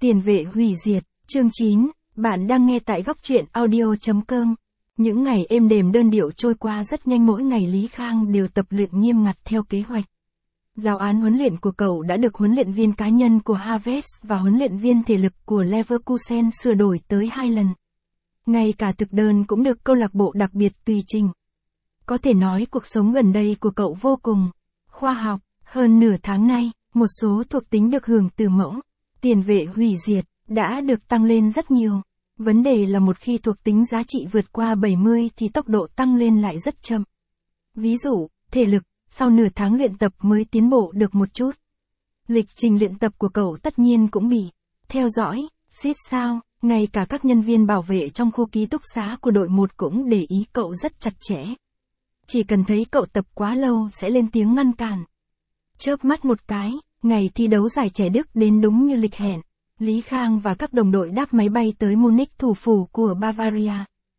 Tiền vệ hủy diệt, chương 9, bạn đang nghe tại góc truyện audio.com. Những ngày êm đềm đơn điệu trôi qua rất nhanh, mỗi ngày Lý Khang đều tập luyện nghiêm ngặt theo kế hoạch. Giáo án huấn luyện của cậu đã được huấn luyện viên cá nhân của Havertz và huấn luyện viên thể lực của Leverkusen sửa đổi tới 2 lần. Ngay cả thực đơn cũng được câu lạc bộ đặc biệt tùy chỉnh. Có thể nói cuộc sống gần đây của cậu vô cùng khoa học. Hơn nửa tháng nay, một số thuộc tính được hưởng từ mẫu tiền vệ hủy diệt đã được tăng lên rất nhiều. Vấn đề là một khi thuộc tính giá trị vượt qua 70 thì tốc độ tăng lên lại rất chậm. Ví dụ, thể lực, sau nửa tháng luyện tập mới tiến bộ được một chút. Lịch trình luyện tập của cậu tất nhiên cũng bị theo dõi, siết sao, ngay cả các nhân viên bảo vệ trong khu ký túc xá của đội 1 cũng để ý cậu rất chặt chẽ. Chỉ cần thấy cậu tập quá lâu sẽ lên tiếng ngăn cản. Chớp mắt một cái, ngày thi đấu giải trẻ Đức đến đúng như lịch hẹn. Lý Khang và các đồng đội đáp máy bay tới Munich, thủ phủ của Bavaria.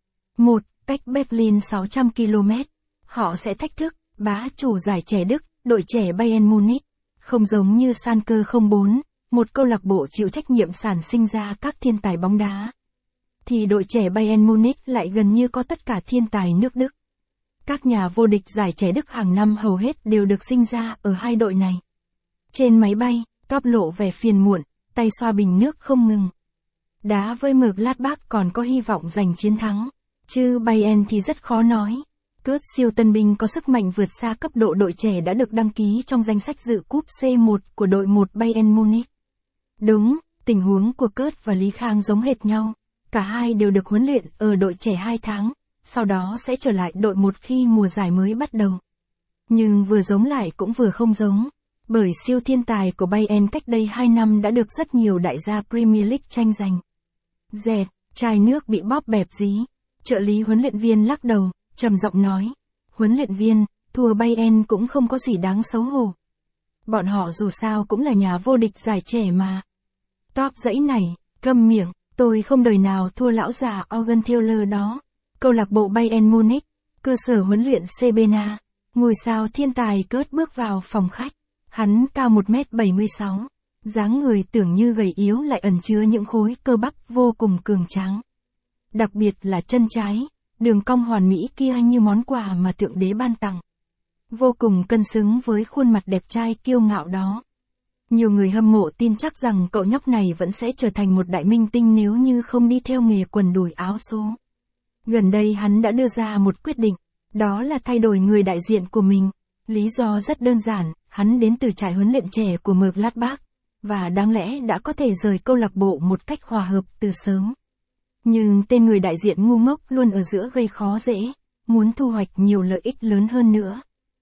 Cách Berlin 600 km. Họ sẽ thách thức bá chủ giải trẻ Đức, đội trẻ Bayern Munich. Không giống như Schalke 04, một câu lạc bộ chịu trách nhiệm sản sinh ra các thiên tài bóng đá, thì đội trẻ Bayern Munich lại gần như có tất cả thiên tài nước Đức. Các nhà vô địch giải trẻ Đức hàng năm hầu hết đều được sinh ra ở hai đội này. Trên máy bay, Klopp lộ vẻ phiền muộn, tay xoa bình nước không ngừng. Đá với Mönchengladbach còn có hy vọng giành chiến thắng, chứ Bayern thì rất khó nói. Kurt siêu tân binh có sức mạnh vượt xa cấp độ đội trẻ đã được đăng ký trong danh sách dự cúp C1 của đội 1 Bayern Munich. Đúng, tình huống của Kurt và Lý Khang giống hệt nhau. Cả hai đều được huấn luyện ở đội trẻ 2 tháng, sau đó sẽ trở lại đội 1 khi mùa giải mới bắt đầu. Nhưng vừa giống lại cũng vừa không giống, bởi siêu thiên tài của Bayern cách đây 2 năm đã được rất nhiều đại gia Premier League tranh giành. Dẹt, chai nước bị bóp bẹp dí. Trợ lý huấn luyện viên lắc đầu, trầm giọng nói. Huấn luyện viên, thua Bayern cũng không có gì đáng xấu hổ. Bọn họ dù sao cũng là nhà vô địch giải trẻ mà. Top dãy này, câm miệng, tôi không đời nào thua lão già Augenthaler đó. Câu lạc bộ Bayern Munich, cơ sở huấn luyện CBNA. Ngôi sao thiên tài Kurt bước vào phòng khách. Hắn cao 1m76, dáng người tưởng như gầy yếu lại ẩn chứa những khối cơ bắp vô cùng cường tráng. Đặc biệt là chân trái, đường cong hoàn mỹ kia như món quà mà thượng đế ban tặng. Vô cùng cân xứng với khuôn mặt đẹp trai kiêu ngạo đó. Nhiều người hâm mộ tin chắc rằng cậu nhóc này vẫn sẽ trở thành một đại minh tinh nếu như không đi theo nghề quần đùi áo số. Gần đây hắn đã đưa ra một quyết định, đó là thay đổi người đại diện của mình. Lý do rất đơn giản, hắn đến từ trại huấn luyện trẻ của Mönchengladbach, và đáng lẽ đã có thể rời câu lạc bộ một cách hòa hợp từ sớm. Nhưng tên người đại diện ngu ngốc luôn ở giữa gây khó dễ, muốn thu hoạch nhiều lợi ích lớn hơn nữa.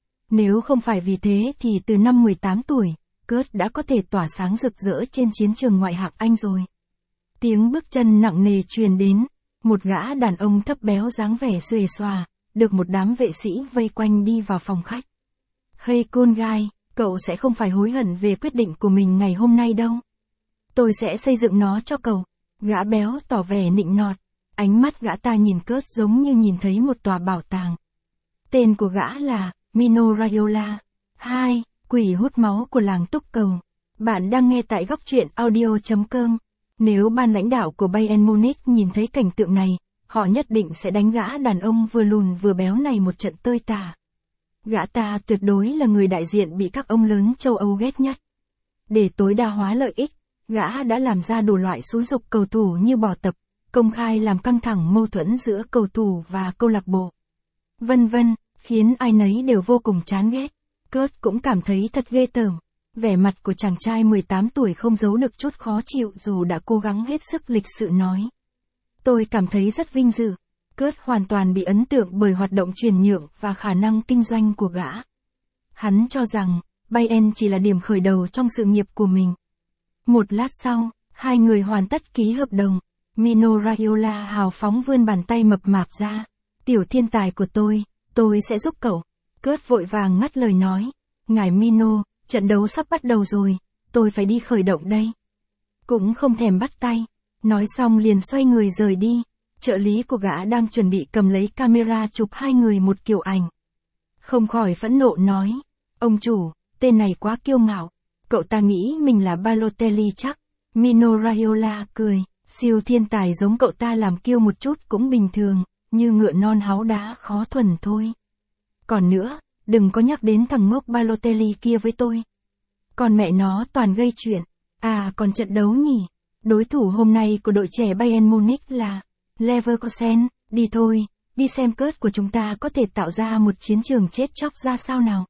Nếu không phải vì thế thì từ năm 18 tuổi, Kurt đã có thể tỏa sáng rực rỡ trên chiến trường ngoại hạng Anh rồi. Tiếng bước chân nặng nề truyền đến, một gã đàn ông thấp béo dáng vẻ xuề xòa, được một đám vệ sĩ vây quanh đi vào phòng khách. Hey con guy, cậu sẽ không phải hối hận về quyết định của mình ngày hôm nay đâu. Tôi sẽ xây dựng nó cho cậu. Gã béo tỏ vẻ nịnh nọt. Ánh mắt gã ta nhìn Kurt giống như nhìn thấy một tòa bảo tàng. Tên của gã là Mino Raiola. Quỷ hút máu của làng Túc Cầu. Bạn đang nghe tại góc truyện audio.com. Nếu ban lãnh đạo của Bayern Munich nhìn thấy cảnh tượng này, họ nhất định sẽ đánh gã đàn ông vừa lùn vừa béo này một trận tơi tả. Gã ta tuyệt đối là người đại diện bị các ông lớn châu Âu ghét nhất. Để tối đa hóa lợi ích, gã đã làm ra đủ loại xúi giục cầu thủ như bỏ tập, công khai làm căng thẳng mâu thuẫn giữa cầu thủ và câu lạc bộ, vân vân, khiến ai nấy đều vô cùng chán ghét. Kurt cũng cảm thấy thật ghê tởm. Vẻ mặt của chàng trai 18 tuổi không giấu được chút khó chịu dù đã cố gắng hết sức lịch sự nói. Tôi cảm thấy rất vinh dự. Kurt hoàn toàn bị ấn tượng bởi hoạt động chuyển nhượng và khả năng kinh doanh của gã. Hắn cho rằng, Bayern chỉ là điểm khởi đầu trong sự nghiệp của mình. Một lát sau, hai người hoàn tất ký hợp đồng. Mino Raiola hào phóng vươn bàn tay mập mạp ra. Tiểu thiên tài của tôi sẽ giúp cậu. Kurt vội vàng ngắt lời nói. Ngài Mino, trận đấu sắp bắt đầu rồi, tôi phải đi khởi động đây. Cũng không thèm bắt tay. Nói xong liền xoay người rời đi. Trợ lý của gã đang chuẩn bị cầm lấy camera chụp hai người một kiểu ảnh. Không khỏi phẫn nộ nói. Ông chủ, tên này quá kiêu ngạo. Cậu ta nghĩ mình là Balotelli chắc. Mino Raiola cười, siêu thiên tài giống cậu ta làm kiêu một chút cũng bình thường, như ngựa non háu đá khó thuần thôi. Còn nữa, đừng có nhắc đến thằng ngốc Balotelli kia với tôi. Còn mẹ nó toàn gây chuyện. À còn trận đấu nhỉ? Đối thủ hôm nay của đội trẻ Bayern Munich là Leverkusen, đi thôi, đi xem cớt của chúng ta có thể tạo ra một chiến trường chết chóc ra sao nào.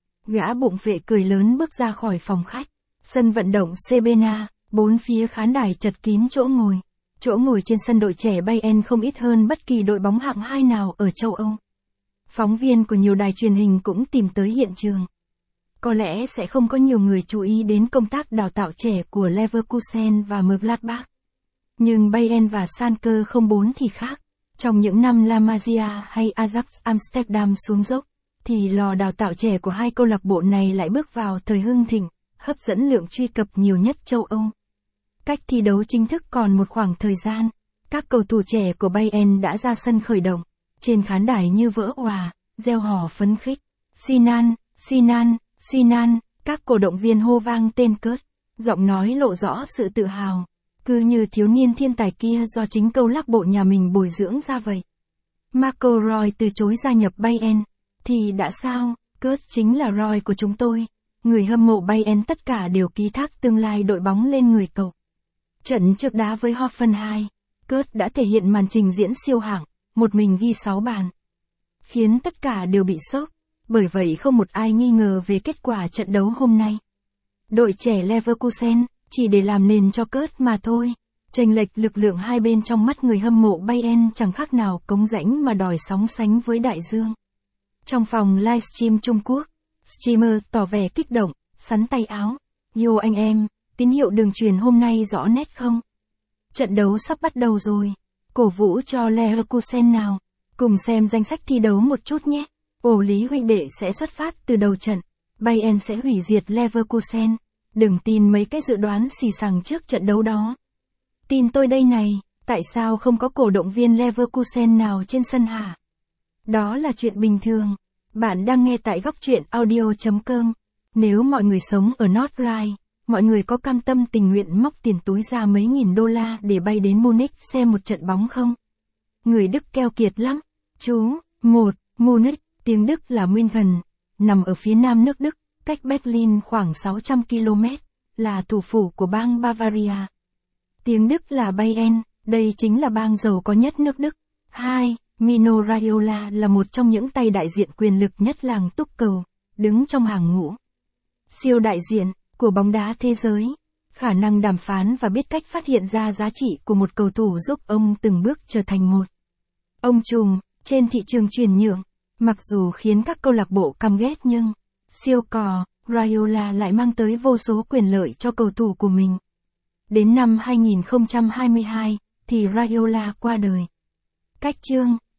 Gã bụng vệ cười lớn bước ra khỏi phòng khách. Sân vận động Sebena, bốn phía khán đài chật kín chỗ ngồi. Chỗ ngồi trên sân đội trẻ Bayern không ít hơn bất kỳ đội bóng hạng 2 nào ở châu Âu. Phóng viên của nhiều đài truyền hình cũng tìm tới hiện trường. Có lẽ sẽ không có nhiều người chú ý đến công tác đào tạo trẻ của Leverkusen và Mönchengladbach. Nhưng Bayern và Schalke 04 thì khác. Trong những năm La Masia hay Ajax Amsterdam xuống dốc, thì lò đào tạo trẻ của hai câu lạc bộ này lại bước vào thời hưng thịnh, hấp dẫn lượng truy cập nhiều nhất châu Âu. Cách thi đấu chính thức còn một khoảng thời gian, các cầu thủ trẻ của Bayern đã ra sân khởi động, trên khán đài như vỡ òa, reo hò phấn khích. Sinan, Sinan, Sinan, các cổ động viên hô vang tên cớt, giọng nói lộ rõ sự tự hào, cứ như thiếu niên thiên tài kia do chính câu lạc bộ nhà mình bồi dưỡng ra vậy. Marco Roy từ chối gia nhập Bayern, thì đã sao, cớt chính là Roy của chúng tôi. Người hâm mộ Bayern tất cả đều ký thác tương lai đội bóng lên người cậu. Trận trước đá với Hoffenheim, cớt đã thể hiện màn trình diễn siêu hạng, một mình ghi 6 bàn, khiến tất cả đều bị sốc, bởi vậy không một ai nghi ngờ về kết quả trận đấu hôm nay. Đội trẻ Leverkusen, chỉ để làm nền cho cớt mà thôi. Chênh lệch lực lượng hai bên trong mắt người hâm mộ Bayern chẳng khác nào cống rãnh mà đòi sóng sánh với đại dương. Trong phòng livestream Trung Quốc, streamer tỏ vẻ kích động, sắn tay áo. Yo anh em, tín hiệu đường truyền hôm nay rõ nét không? Trận đấu sắp bắt đầu rồi. Cổ vũ cho Leverkusen nào. Cùng xem danh sách thi đấu một chút nhé. Ổ lý huynh đệ sẽ xuất phát từ đầu trận. Bayern sẽ hủy diệt Leverkusen. Đừng tin mấy cái dự đoán xì xằng trước trận đấu đó. Tin tôi đây này, tại sao không có cổ động viên Leverkusen nào trên sân hả? Đó là chuyện bình thường. Bạn đang nghe tại góc truyện audio.com. Nếu mọi người sống ở North Rhine, mọi người có cam tâm tình nguyện móc tiền túi ra mấy nghìn đô la để bay đến Munich xem một trận bóng không? Người Đức keo kiệt lắm. Chú, 1. Munich, tiếng Đức là München, nằm ở phía nam nước Đức, cách Berlin khoảng 600 km, là thủ phủ của bang Bavaria. Tiếng Đức là Bayern, đây chính là bang giàu có nhất nước Đức. 2. Mino Raiola là một trong những tay đại diện quyền lực nhất làng túc cầu, đứng trong hàng ngũ siêu đại diện của bóng đá thế giới. Khả năng đàm phán và biết cách phát hiện ra giá trị của một cầu thủ giúp ông từng bước trở thành một ông trùm trên thị trường chuyển nhượng. Mặc dù khiến các câu lạc bộ căm ghét nhưng siêu cò Raiola lại mang tới vô số quyền lợi cho cầu thủ của mình. Đến năm 2022 thì Raiola qua đời. Cách chương